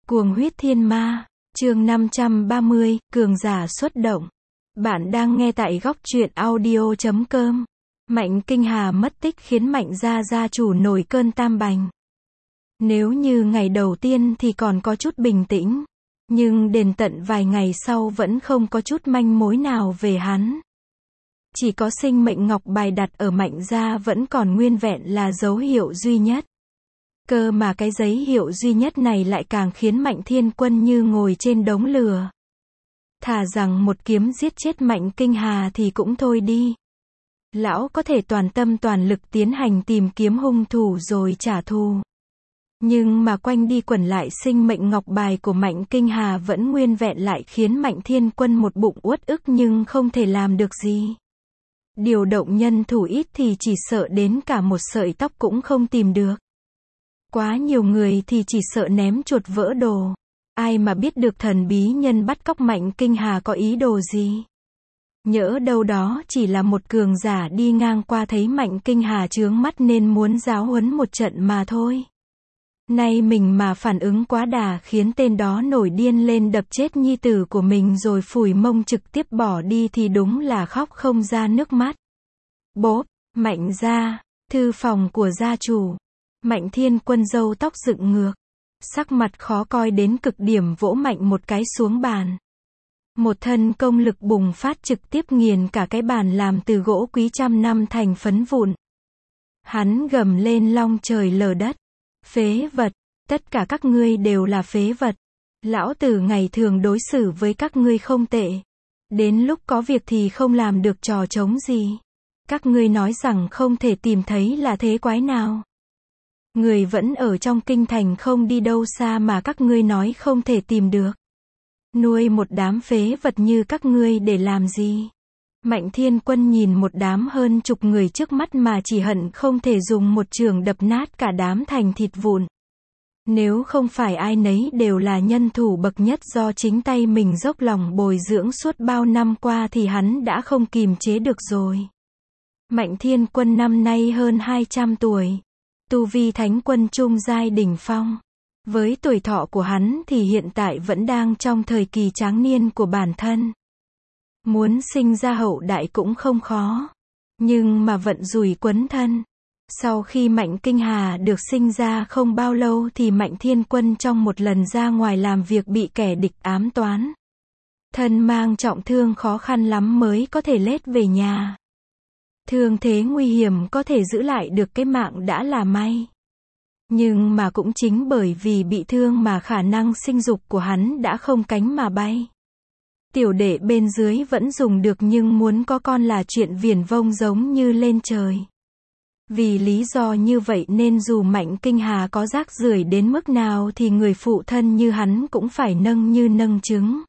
Cuồng huyết thiên ma, chương 530, cường giả xuất động. Bạn đang nghe tại góc truyện audio.com. Mạnh Kinh Hà mất tích khiến Mạnh gia chủ nổi cơn tam bành. Nếu như ngày đầu tiên thì còn có chút bình tĩnh, nhưng đến tận vài ngày sau vẫn không có chút manh mối nào về hắn. Chỉ có sinh mệnh ngọc bài đặt ở Mạnh gia vẫn còn nguyên vẹn là dấu hiệu duy nhất. Cơ mà cái giấy hiệu duy nhất này lại càng khiến Mạnh Thiên Quân như ngồi trên đống lửa. Thà rằng một kiếm giết chết Mạnh Kinh Hà thì cũng thôi đi. Lão có thể toàn tâm toàn lực tiến hành tìm kiếm hung thủ rồi trả thù. Nhưng mà quanh đi quẩn lại sinh mệnh ngọc bài của Mạnh Kinh Hà vẫn nguyên vẹn lại khiến Mạnh Thiên Quân một bụng uất ức nhưng không thể làm được gì. Điều động nhân thủ ít thì chỉ sợ đến cả một sợi tóc cũng không tìm được. Quá nhiều người thì chỉ sợ ném chuột vỡ đồ. Ai mà biết được thần bí nhân bắt cóc Mạnh Kinh Hà có ý đồ gì. Nhỡ đâu đó chỉ là một cường giả đi ngang qua thấy Mạnh Kinh Hà chướng mắt nên muốn giáo huấn một trận mà thôi. Nay mình mà phản ứng quá đà khiến tên đó nổi điên lên đập chết nhi tử của mình rồi phủi mông trực tiếp bỏ đi thì đúng là khóc không ra nước mắt. Bốp, Mạnh gia, thư phòng của gia chủ. Mạnh Thiên Quân râu tóc dựng ngược, sắc mặt khó coi đến cực điểm vỗ mạnh một cái xuống bàn. Một thân công lực bùng phát trực tiếp nghiền cả cái bàn làm từ gỗ quý trăm năm thành phấn vụn. Hắn gầm lên long trời lở đất. Phế vật, tất cả các ngươi đều là phế vật. Lão tử ngày thường đối xử với các ngươi không tệ. Đến lúc có việc thì không làm được trò trống gì. Các ngươi nói rằng không thể tìm thấy là thế quái nào. Người vẫn ở trong kinh thành không đi đâu xa mà các ngươi nói không thể tìm được. Nuôi một đám phế vật như các ngươi để làm gì? Mạnh Thiên Quân nhìn một đám hơn chục người trước mắt mà chỉ hận không thể dùng một chưởng đập nát cả đám thành thịt vụn. Nếu không phải ai nấy đều là nhân thủ bậc nhất do chính tay mình dốc lòng bồi dưỡng suốt bao năm qua thì hắn đã không kìm chế được rồi. Mạnh Thiên Quân năm nay hơn 200 tuổi. Tu vi thánh quân trung giai đỉnh phong. Với tuổi thọ của hắn thì hiện tại vẫn đang trong thời kỳ tráng niên của bản thân. Muốn sinh ra hậu đại cũng không khó. Nhưng mà vận rủi quấn thân. Sau khi Mạnh Kinh Hà được sinh ra không bao lâu thì Mạnh Thiên Quân trong một lần ra ngoài làm việc bị kẻ địch ám toán. Thân mang trọng thương khó khăn lắm mới có thể lết về nhà. Thương thế nguy hiểm có thể giữ lại được cái mạng đã là may. Nhưng mà cũng chính bởi vì bị thương mà khả năng sinh dục của hắn đã không cánh mà bay. Tiểu đệ bên dưới vẫn dùng được nhưng muốn có con là chuyện viển vông giống như lên trời. Vì lý do như vậy nên dù Mạnh Kinh Hà có rác rưởi đến mức nào thì người phụ thân như hắn cũng phải nâng như nâng trứng.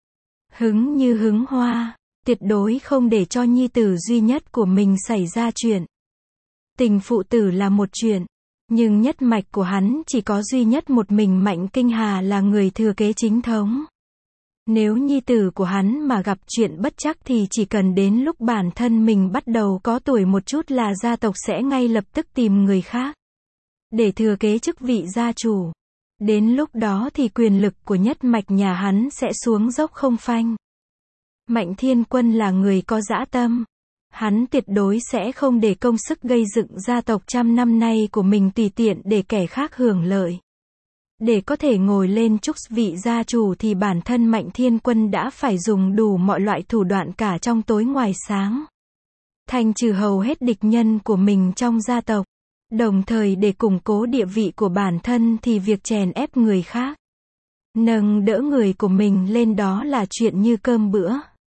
Hứng như hứng hoa. Tuyệt đối không để cho nhi tử duy nhất của mình xảy ra chuyện. Tình phụ tử là một chuyện, nhưng nhất mạch của hắn chỉ có duy nhất một mình Mạnh Kinh Hà là người thừa kế chính thống. Nếu nhi tử của hắn mà gặp chuyện bất trắc thì chỉ cần đến lúc bản thân mình bắt đầu có tuổi một chút là gia tộc sẽ ngay lập tức tìm người khác để thừa kế chức vị gia chủ. Đến lúc đó thì quyền lực của nhất mạch nhà hắn sẽ xuống dốc không phanh. Mạnh Thiên Quân là người có dã tâm. Hắn tuyệt đối sẽ không để công sức gây dựng gia tộc trăm năm nay của mình tùy tiện để kẻ khác hưởng lợi. Để có thể ngồi lên chức vị gia chủ thì bản thân Mạnh Thiên Quân đã phải dùng đủ mọi loại thủ đoạn cả trong tối ngoài sáng. Thanh trừ hầu hết địch nhân của mình trong gia tộc. Đồng thời để củng cố địa vị của bản thân thì việc chèn ép người khác, nâng đỡ người của mình lên đó là chuyện như cơm bữa.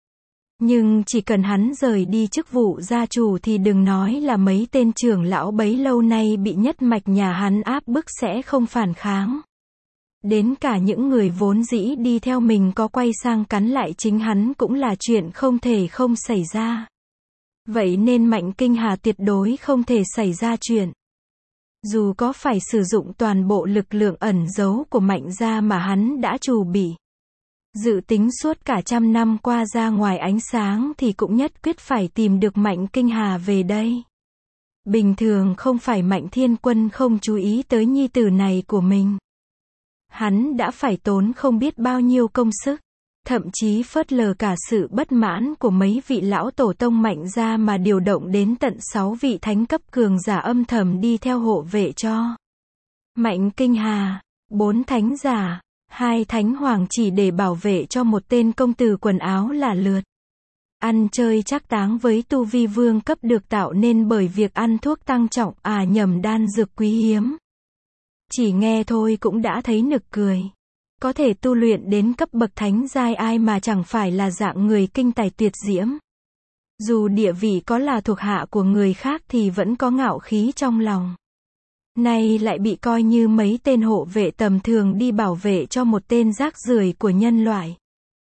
Nhưng chỉ cần hắn rời đi chức vụ gia chủ thì đừng nói là mấy tên trưởng lão bấy lâu nay bị nhất mạch nhà hắn áp bức sẽ không phản kháng. Đến cả những người vốn dĩ đi theo mình có quay sang cắn lại chính hắn cũng là chuyện không thể không xảy ra. Vậy nên Mạnh Kinh Hà tuyệt đối không thể xảy ra chuyện. Dù có phải sử dụng toàn bộ lực lượng ẩn giấu của Mạnh gia mà hắn đã trù bị. Dự tính suốt cả trăm năm qua ra ngoài ánh sáng thì cũng nhất quyết phải tìm được Mạnh Kinh Hà về đây. Bình thường không phải Mạnh Thiên Quân không chú ý tới nhi tử này của mình. Hắn đã phải tốn không biết bao nhiêu công sức, thậm chí phớt lờ cả sự bất mãn của mấy vị lão tổ tông Mạnh gia mà điều động đến tận 6 vị thánh cấp cường giả âm thầm đi theo hộ vệ cho Mạnh Kinh Hà, 4 thánh giả, 2 thánh hoàng chỉ để bảo vệ cho một tên công tử quần áo là lượt. Ăn chơi trác táng với tu vi vương cấp được tạo nên bởi việc ăn thuốc tăng trọng nhầm đan dược quý hiếm. Chỉ nghe thôi cũng đã thấy nực cười. Có thể tu luyện đến cấp bậc thánh giai ai mà chẳng phải là dạng người kinh tài tuyệt diễm. Dù địa vị có là thuộc hạ của người khác thì vẫn có ngạo khí trong lòng. Nay lại bị coi như mấy tên hộ vệ tầm thường đi bảo vệ cho một tên rác rưởi của nhân loại.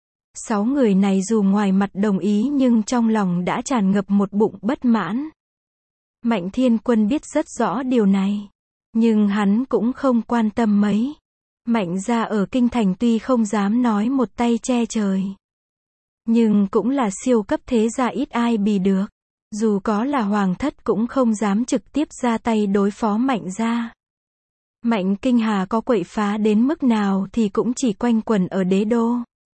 6 người này dù ngoài mặt đồng ý nhưng trong lòng đã tràn ngập một bụng bất mãn. Mạnh Thiên Quân biết rất rõ điều này, nhưng hắn cũng không quan tâm mấy. Mạnh gia ở kinh thành tuy không dám nói một tay che trời, nhưng cũng là siêu cấp thế gia ít ai bì được. Dù có là hoàng thất cũng không dám trực tiếp ra tay đối phó Mạnh gia. Mạnh Kinh Hà có quậy phá đến mức nào thì cũng chỉ quanh quẩn ở đế đô.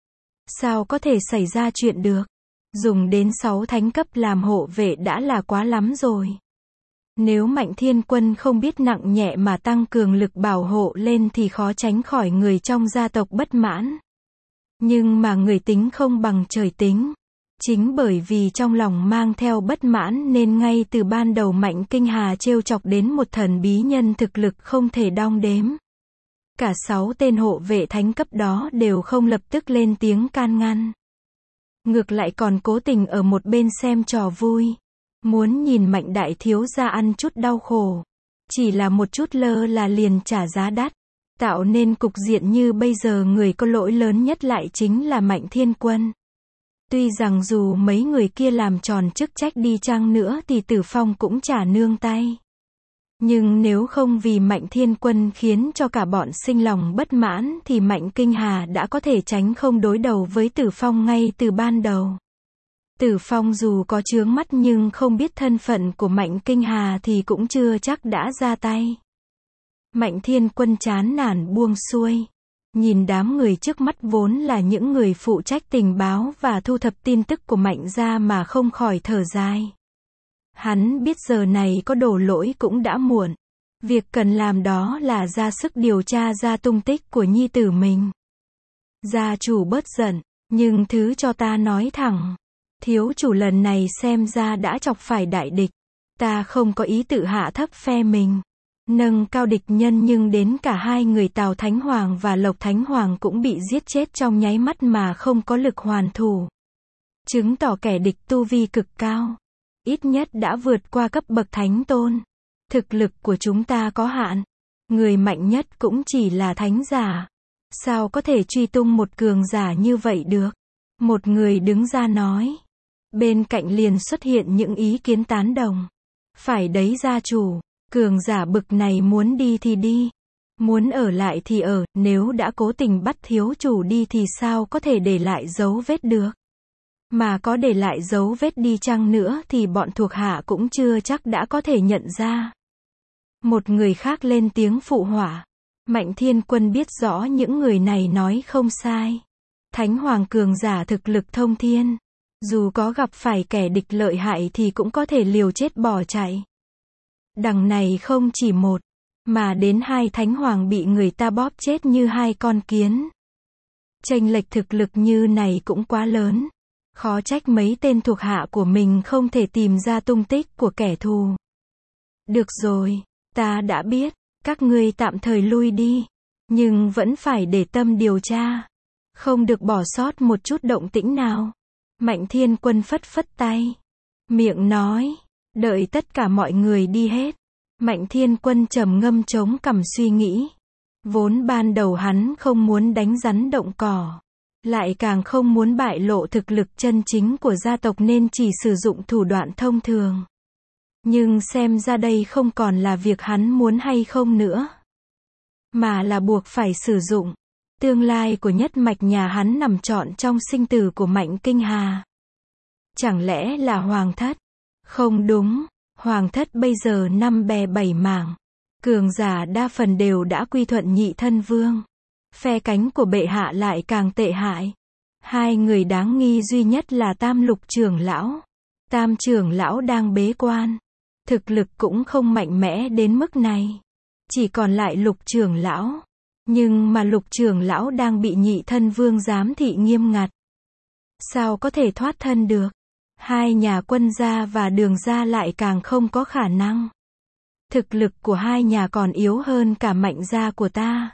Sao có thể xảy ra chuyện được? Dùng đến 6 thánh cấp làm hộ vệ đã là quá lắm rồi. Nếu Mạnh Thiên Quân không biết nặng nhẹ mà tăng cường lực bảo hộ lên thì khó tránh khỏi người trong gia tộc bất mãn. Nhưng mà người tính không bằng trời tính. Chính bởi vì trong lòng mang theo bất mãn nên ngay từ ban đầu Mạnh Kinh Hà trêu chọc đến một thần bí nhân thực lực không thể đong đếm. Cả 6 tên hộ vệ thánh cấp đó đều không lập tức lên tiếng can ngăn. Ngược lại còn cố tình ở một bên xem trò vui. Muốn nhìn Mạnh đại thiếu gia ăn chút đau khổ. Chỉ là một chút lơ là liền trả giá đắt. Tạo nên cục diện như bây giờ người có lỗi lớn nhất lại chính là Mạnh Thiên Quân. Tuy rằng dù mấy người kia làm tròn chức trách đi chăng nữa thì Tử Phong cũng chả nương tay. Nhưng nếu không vì Mạnh Thiên Quân khiến cho cả bọn sinh lòng bất mãn thì Mạnh Kinh Hà đã có thể tránh không đối đầu với Tử Phong ngay từ ban đầu. Tử Phong dù có chướng mắt nhưng không biết thân phận của Mạnh Kinh Hà thì cũng chưa chắc đã ra tay. Mạnh Thiên Quân chán nản buông xuôi. Nhìn đám người trước mắt vốn là những người phụ trách tình báo và thu thập tin tức của Mạnh gia mà không khỏi thở dài. Hắn biết giờ này có đổ lỗi cũng đã muộn. Việc cần làm đó là ra sức điều tra ra tung tích của nhi tử mình. Gia chủ bớt giận, nhưng thứ cho ta nói thẳng. Thiếu chủ lần này xem ra đã chọc phải đại địch. Ta không có ý tự hạ thấp phe mình. Nâng cao địch nhân nhưng đến cả hai người Tào Thánh Hoàng và Lộc Thánh Hoàng cũng bị giết chết trong nháy mắt mà không có lực hoàn thủ. Chứng tỏ kẻ địch tu vi cực cao. Ít nhất đã vượt qua cấp bậc thánh tôn. Thực lực của chúng ta có hạn. Người mạnh nhất cũng chỉ là thánh giả. Sao có thể truy tung một cường giả như vậy được? Một người đứng ra nói. Bên cạnh liền xuất hiện những ý kiến tán đồng. Phải đấy gia chủ. Cường giả bực này muốn đi thì đi. Muốn ở lại thì ở. Nếu đã cố tình bắt thiếu chủ đi thì sao có thể để lại dấu vết được? Mà có để lại dấu vết đi chăng nữa thì bọn thuộc hạ cũng chưa chắc đã có thể nhận ra. Một người khác lên tiếng phụ họa. Mạnh Thiên Quân biết rõ những người này nói không sai. Thánh Hoàng cường giả thực lực thông thiên. Dù có gặp phải kẻ địch lợi hại thì cũng có thể liều chết bỏ chạy. Đằng này không chỉ một, mà đến 2 Thánh Hoàng bị người ta bóp chết như 2 con kiến. Chênh lệch thực lực như này cũng quá lớn. Khó trách mấy tên thuộc hạ của mình không thể tìm ra tung tích của kẻ thù. Được rồi, ta đã biết, các ngươi tạm thời lui đi. Nhưng vẫn phải để tâm điều tra. Không được bỏ sót một chút động tĩnh nào. Mạnh Thiên Quân phất phất tay. Miệng nói, đợi tất cả mọi người đi hết. Mạnh Thiên Quân trầm ngâm chống cằm suy nghĩ. Vốn ban đầu hắn không muốn đánh rắn động cỏ. Lại càng không muốn bại lộ thực lực chân chính của gia tộc nên chỉ sử dụng thủ đoạn thông thường. Nhưng xem ra đây không còn là việc hắn muốn hay không nữa. Mà là buộc phải sử dụng. Tương lai của nhất mạch nhà hắn nằm trọn trong sinh tử của Mạnh Kinh Hà. Chẳng lẽ là hoàng thất? Không đúng, hoàng thất bây giờ 5 bè 7 mảng. Cường giả đa phần đều đã quy thuận nhị thân vương. Phe cánh của bệ hạ lại càng tệ hại. Hai người đáng nghi duy nhất là Tam Lục trưởng lão. Tam trưởng lão đang bế quan. Thực lực cũng không mạnh mẽ đến mức này. Chỉ còn lại Lục trưởng lão. Nhưng mà Lục trưởng lão đang bị Nhị Thân Vương giám thị nghiêm ngặt. Sao có thể thoát thân được? Hai nhà Quân gia và Đường gia lại càng không có khả năng. Thực lực của hai nhà còn yếu hơn cả Mạnh gia của ta.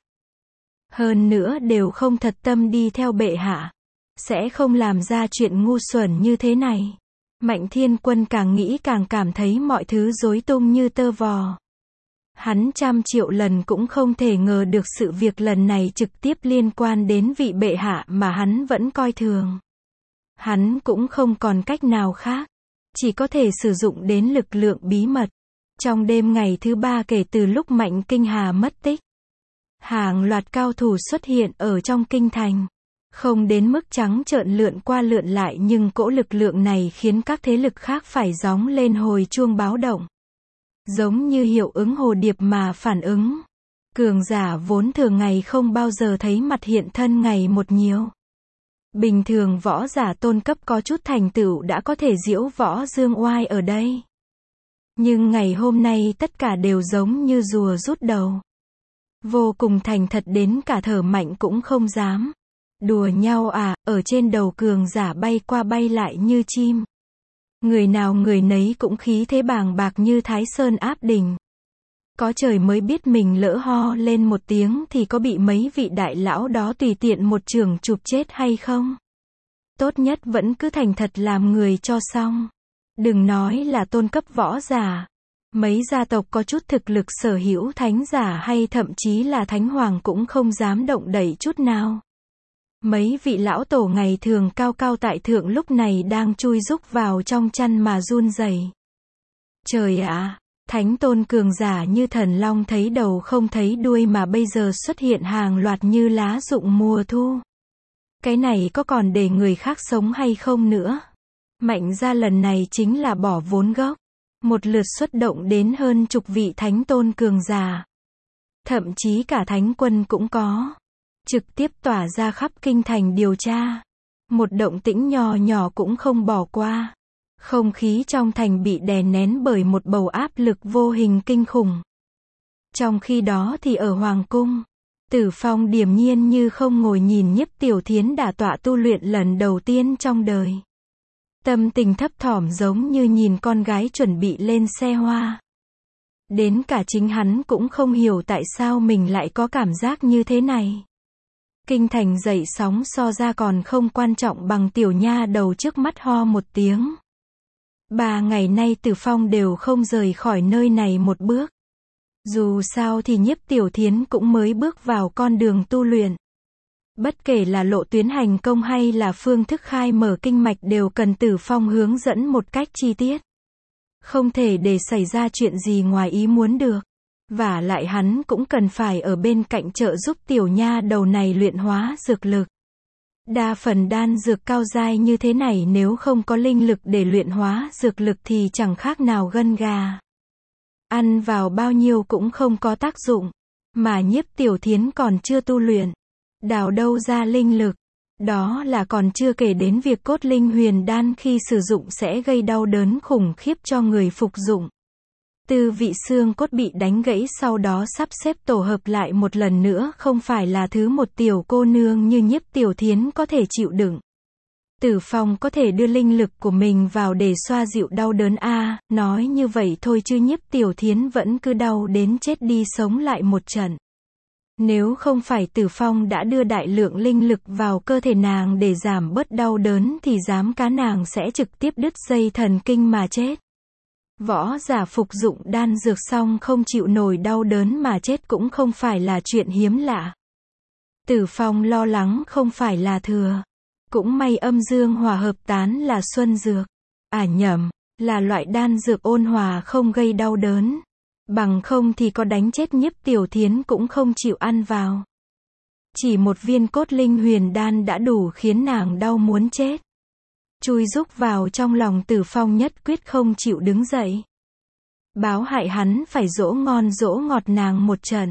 Hơn nữa đều không thật tâm đi theo bệ hạ. Sẽ không làm ra chuyện ngu xuẩn như thế này. Mạnh Thiên Quân càng nghĩ càng cảm thấy mọi thứ rối tung như tơ vò. Hắn 100.000.000 lần cũng không thể ngờ được sự việc lần này trực tiếp liên quan đến vị bệ hạ mà hắn vẫn coi thường. Hắn cũng không còn cách nào khác. Chỉ có thể sử dụng đến lực lượng bí mật. Trong đêm ngày thứ 3 kể từ lúc Mạnh Kinh Hà mất tích, hàng loạt cao thủ xuất hiện ở trong kinh thành. Không đến mức trắng trợn lượn qua lượn lại nhưng cỗ lực lượng này khiến các thế lực khác phải gióng lên hồi chuông báo động. Giống như hiệu ứng hồ điệp mà phản ứng. Cường giả vốn thường ngày không bao giờ thấy mặt hiện thân ngày một nhiều. Bình thường võ giả tôn cấp có chút thành tựu đã có thể diễu võ dương oai ở đây. Nhưng ngày hôm nay tất cả đều giống như rùa rút đầu. Vô cùng thành thật đến cả thở mạnh cũng không dám. Đùa nhau à, ở trên đầu cường giả bay qua bay lại như chim. Người nào người nấy cũng khí thế bàng bạc như Thái Sơn áp đỉnh. Có trời mới biết mình lỡ ho lên một tiếng thì có bị mấy vị đại lão đó tùy tiện một chưởng chụp chết hay không. Tốt nhất vẫn cứ thành thật làm người cho xong. Đừng nói là tôn cấp võ giả. Mấy gia tộc có chút thực lực sở hữu thánh giả hay thậm chí là thánh hoàng cũng không dám động đậy chút nào. Mấy vị lão tổ ngày thường cao cao tại thượng lúc này đang chui rúc vào trong chăn mà run rẩy. Trời ạ, thánh tôn cường giả như thần long thấy đầu không thấy đuôi mà bây giờ xuất hiện hàng loạt như lá rụng mùa thu. Cái này có còn để người khác sống hay không nữa? Mạnh gia lần này chính là bỏ vốn gốc. Một lượt xuất động đến hơn chục vị thánh tôn cường giả. Thậm chí cả thánh quân cũng có. Trực tiếp tỏa ra khắp kinh thành điều tra. Một động tĩnh nhỏ nhỏ cũng không bỏ qua. Không khí trong thành bị đè nén bởi một bầu áp lực vô hình kinh khủng. Trong khi đó thì ở Hoàng cung, Tử Phong điềm nhiên như không ngồi nhìn Nhiếp Tiểu Thiến đả tọa tu luyện lần đầu tiên trong đời. Tâm tình thấp thỏm giống như nhìn con gái chuẩn bị lên xe hoa. Đến cả chính hắn cũng không hiểu tại sao mình lại có cảm giác như thế này. Kinh thành dậy sóng so ra còn không quan trọng bằng tiểu nha đầu trước mắt ho một tiếng. 3 ngày nay Tử Phong đều không rời khỏi nơi này một bước. Dù sao thì Nhiếp Tiểu Thiến cũng mới bước vào con đường tu luyện. Bất kể là lộ tuyến hành công hay là phương thức khai mở kinh mạch đều cần Tử Phong hướng dẫn một cách chi tiết. Không thể để xảy ra chuyện gì ngoài ý muốn được. Vả lại hắn cũng cần phải ở bên cạnh trợ giúp tiểu nha đầu này luyện hóa dược lực. Đa phần đan dược cao giai như thế này nếu không có linh lực để luyện hóa dược lực thì chẳng khác nào gân gà. Ăn vào bao nhiêu cũng không có tác dụng. Mà Nhiếp Tiểu Thiến còn chưa tu luyện. Đào đâu ra linh lực. Đó là còn chưa kể đến việc cốt linh huyền đan khi sử dụng sẽ gây đau đớn khủng khiếp cho người phục dụng. Tư vị xương cốt bị đánh gãy sau đó sắp xếp tổ hợp lại một lần nữa không phải là thứ một tiểu cô nương như Nhiếp Tiểu Thiến có thể chịu đựng. Tử Phong có thể đưa linh lực của mình vào để xoa dịu đau đớn nói như vậy thôi chứ Nhiếp Tiểu Thiến vẫn cứ đau đến chết đi sống lại một trận. Nếu không phải Tử Phong đã đưa đại lượng linh lực vào cơ thể nàng để giảm bớt đau đớn thì dám cá nàng sẽ trực tiếp đứt dây thần kinh mà chết. Võ giả phục dụng đan dược xong không chịu nổi đau đớn mà chết cũng không phải là chuyện hiếm lạ. Tử Phong lo lắng không phải là thừa. Cũng may âm dương hòa hợp tán là xuân dược. Nhầm, là loại đan dược ôn hòa không gây đau đớn. Bằng không thì có đánh chết Nhiếp Tiểu Thiến cũng không chịu ăn vào. Chỉ một viên cốt linh huyền đan đã đủ khiến nàng đau muốn chết. Chui rúc vào trong lòng Tử Phong nhất quyết không chịu đứng dậy. Báo hại hắn phải dỗ ngon dỗ ngọt nàng một trận.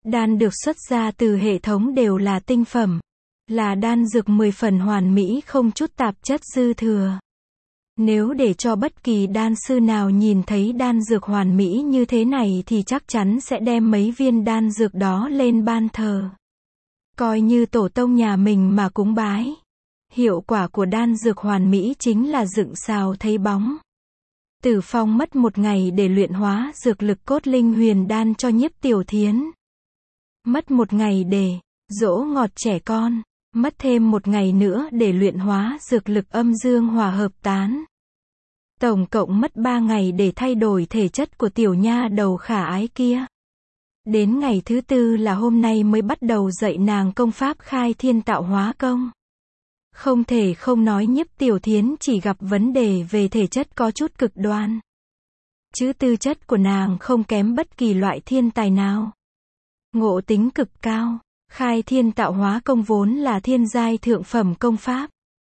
Đan được xuất ra từ hệ thống đều là tinh phẩm, là đan dược 10 phần hoàn mỹ không chút tạp chất dư thừa. Nếu để cho bất kỳ đan sư nào nhìn thấy đan dược hoàn mỹ như thế này thì chắc chắn sẽ đem mấy viên đan dược đó lên ban thờ. Coi như tổ tông nhà mình mà cúng bái. Hiệu quả của đan dược hoàn mỹ chính là dựng xào thấy bóng. Tử Phong mất 1 ngày để luyện hóa dược lực cốt linh huyền đan cho Nhiếp Tiểu Thiến. Mất 1 ngày để dỗ ngọt trẻ con. Mất thêm 1 ngày nữa để luyện hóa dược lực âm dương hòa hợp tán. Tổng cộng mất 3 ngày để thay đổi thể chất của tiểu nha đầu khả ái kia. Đến ngày thứ 4 là hôm nay mới bắt đầu dạy nàng công pháp khai thiên tạo hóa công. Không thể không nói Nhiếp Tiểu Thiến chỉ gặp vấn đề về thể chất có chút cực đoan. Chứ tư chất của nàng không kém bất kỳ loại thiên tài nào. Ngộ tính cực cao. Khai thiên tạo hóa công vốn là thiên giai thượng phẩm công pháp.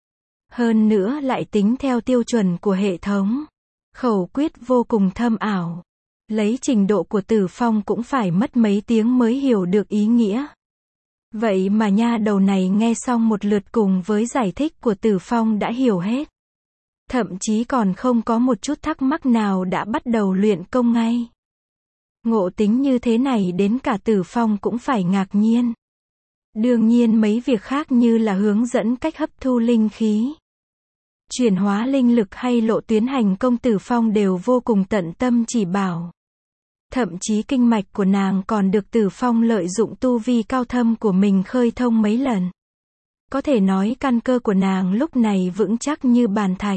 Hơn nữa lại tính theo tiêu chuẩn của hệ thống. Khẩu quyết vô cùng thâm ảo. Lấy trình độ của Tử Phong cũng phải mất mấy tiếng mới hiểu được ý nghĩa. Vậy mà nha đầu này nghe xong một lượt cùng với giải thích của Tử Phong đã hiểu hết. Thậm chí còn không có một chút thắc mắc nào đã bắt đầu luyện công ngay. Ngộ tính như thế này đến cả Tử Phong cũng phải ngạc nhiên. Đương nhiên mấy việc khác như là hướng dẫn cách hấp thu linh khí, chuyển hóa linh lực hay lộ tuyến hành công Tử Phong đều vô cùng tận tâm chỉ bảo. Thậm chí kinh mạch của nàng còn được Tử Phong lợi dụng tu vi cao thâm của mình khơi thông mấy lần. Có thể nói căn cơ của nàng lúc này vững chắc như bàn thạch.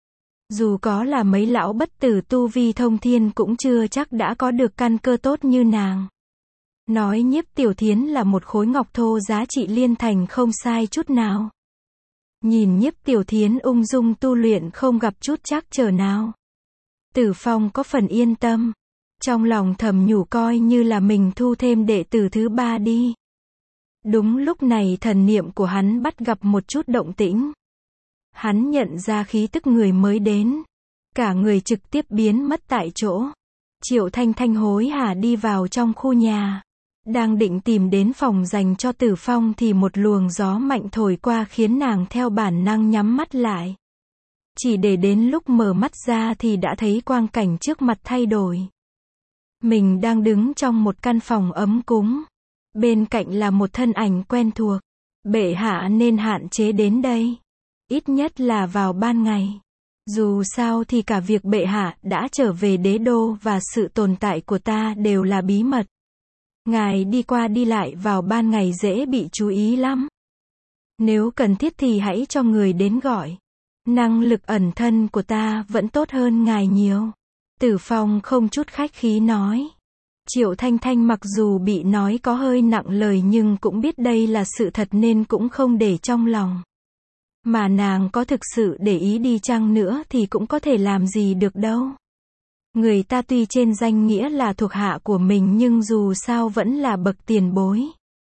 Dù có là mấy lão bất tử tu vi thông thiên cũng chưa chắc đã có được căn cơ tốt như nàng. Nói Nhiếp Tiểu Thiến là một khối ngọc thô giá trị liên thành không sai chút nào. Nhìn Nhiếp Tiểu Thiến ung dung tu luyện không gặp chút trắc trở nào. Tử Phong có phần yên tâm. Trong lòng thầm nhủ coi như là mình thu thêm đệ tử thứ 3 đi. Đúng lúc này thần niệm của hắn bắt gặp một chút động tĩnh. Hắn nhận ra khí tức người mới đến. Cả người trực tiếp biến mất tại chỗ. Triệu Thanh Thanh hối hả đi vào trong khu nhà. Đang định tìm đến phòng dành cho Tử Phong thì một luồng gió mạnh thổi qua khiến nàng theo bản năng nhắm mắt lại. Chỉ để đến lúc mở mắt ra thì đã thấy quang cảnh trước mặt thay đổi. Mình đang đứng trong một căn phòng ấm cúng. Bên cạnh là một thân ảnh quen thuộc. Bệ hạ nên hạn chế đến đây. Ít nhất là vào ban ngày. Dù sao thì cả việc bệ hạ đã trở về đế đô và sự tồn tại của ta đều là bí mật. Ngài đi qua đi lại vào ban ngày dễ bị chú ý lắm. Nếu cần thiết thì hãy cho người đến gọi. Năng lực ẩn thân của ta vẫn tốt hơn ngài nhiều. Tử Phong không chút khách khí nói. Triệu Thanh Thanh mặc dù bị nói có hơi nặng lời nhưng cũng biết đây là sự thật nên cũng không để trong lòng. Mà nàng có thực sự để ý đi chăng nữa thì cũng có thể làm gì được đâu. Người ta tuy trên danh nghĩa là thuộc hạ của mình nhưng dù sao vẫn là bậc tiền bối.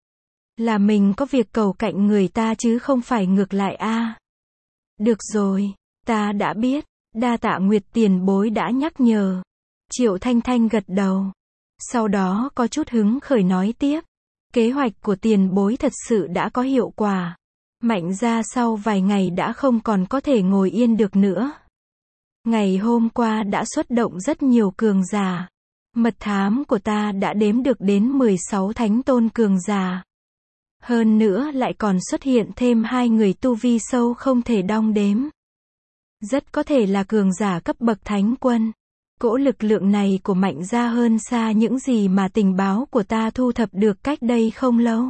Là mình có việc cầu cạnh người ta chứ không phải ngược lại a. Được rồi, ta đã biết, đa tạ Nguyệt tiền bối đã nhắc nhở. Triệu Thanh Thanh gật đầu. Sau đó có chút hứng khởi nói tiếp. Kế hoạch của tiền bối thật sự đã có hiệu quả. Mạnh gia sau vài ngày đã không còn có thể ngồi yên được nữa. Ngày hôm qua đã xuất động rất nhiều cường giả. Mật thám của ta đã đếm được đến 16 thánh tôn cường giả. Hơn nữa lại còn xuất hiện thêm 2 người tu vi sâu không thể đong đếm. Rất có thể là cường giả cấp bậc thánh quân. Cỗ lực lượng này của Mạnh gia hơn xa những gì mà tình báo của ta thu thập được cách đây không lâu.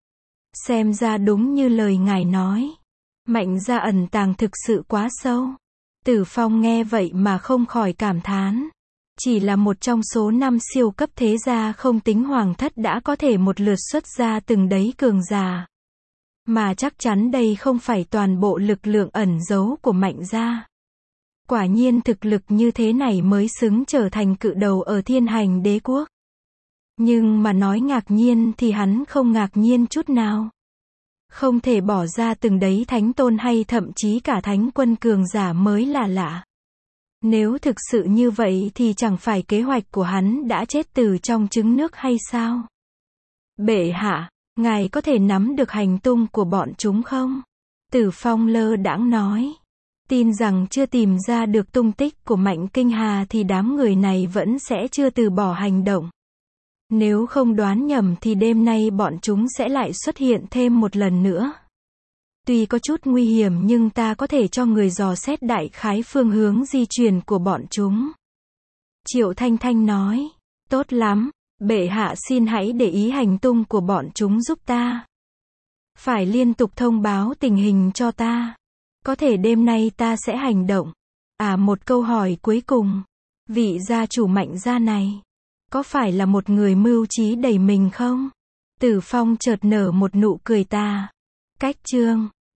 Xem ra đúng như lời ngài nói. Mạnh gia ẩn tàng thực sự quá sâu. Tử Phong nghe vậy mà không khỏi cảm thán. Chỉ là một trong số 5 siêu cấp thế gia không tính hoàng thất đã có thể một lượt xuất ra từng đấy cường giả. Mà chắc chắn đây không phải toàn bộ lực lượng ẩn giấu của Mạnh gia. Quả nhiên thực lực như thế này mới xứng trở thành cự đầu ở Thiên Hành Đế quốc. Nhưng mà nói ngạc nhiên thì hắn không ngạc nhiên chút nào. Không thể bỏ ra từng đấy thánh tôn hay thậm chí cả thánh quân cường giả mới là lạ. Nếu thực sự như vậy thì chẳng phải kế hoạch của hắn đã chết từ trong trứng nước hay sao? Bệ hạ, ngài có thể nắm được hành tung của bọn chúng không? Tử Phong lơ đãng nói. Tin rằng chưa tìm ra được tung tích của Mạnh Kinh Hà thì đám người này vẫn sẽ chưa từ bỏ hành động. Nếu không đoán nhầm thì đêm nay bọn chúng sẽ lại xuất hiện thêm một lần nữa. Tuy có chút nguy hiểm nhưng ta có thể cho người dò xét đại khái phương hướng di chuyển của bọn chúng. Triệu Thanh Thanh nói. Tốt lắm, bệ hạ xin hãy để ý hành tung của bọn chúng giúp ta. Phải liên tục thông báo tình hình cho ta. Có thể đêm nay ta sẽ hành động. Một câu hỏi cuối cùng. Vị gia chủ Mạnh gia này, có phải là một người mưu trí đầy mình không? Tử Phong chợt nở một nụ cười ta. Cách chương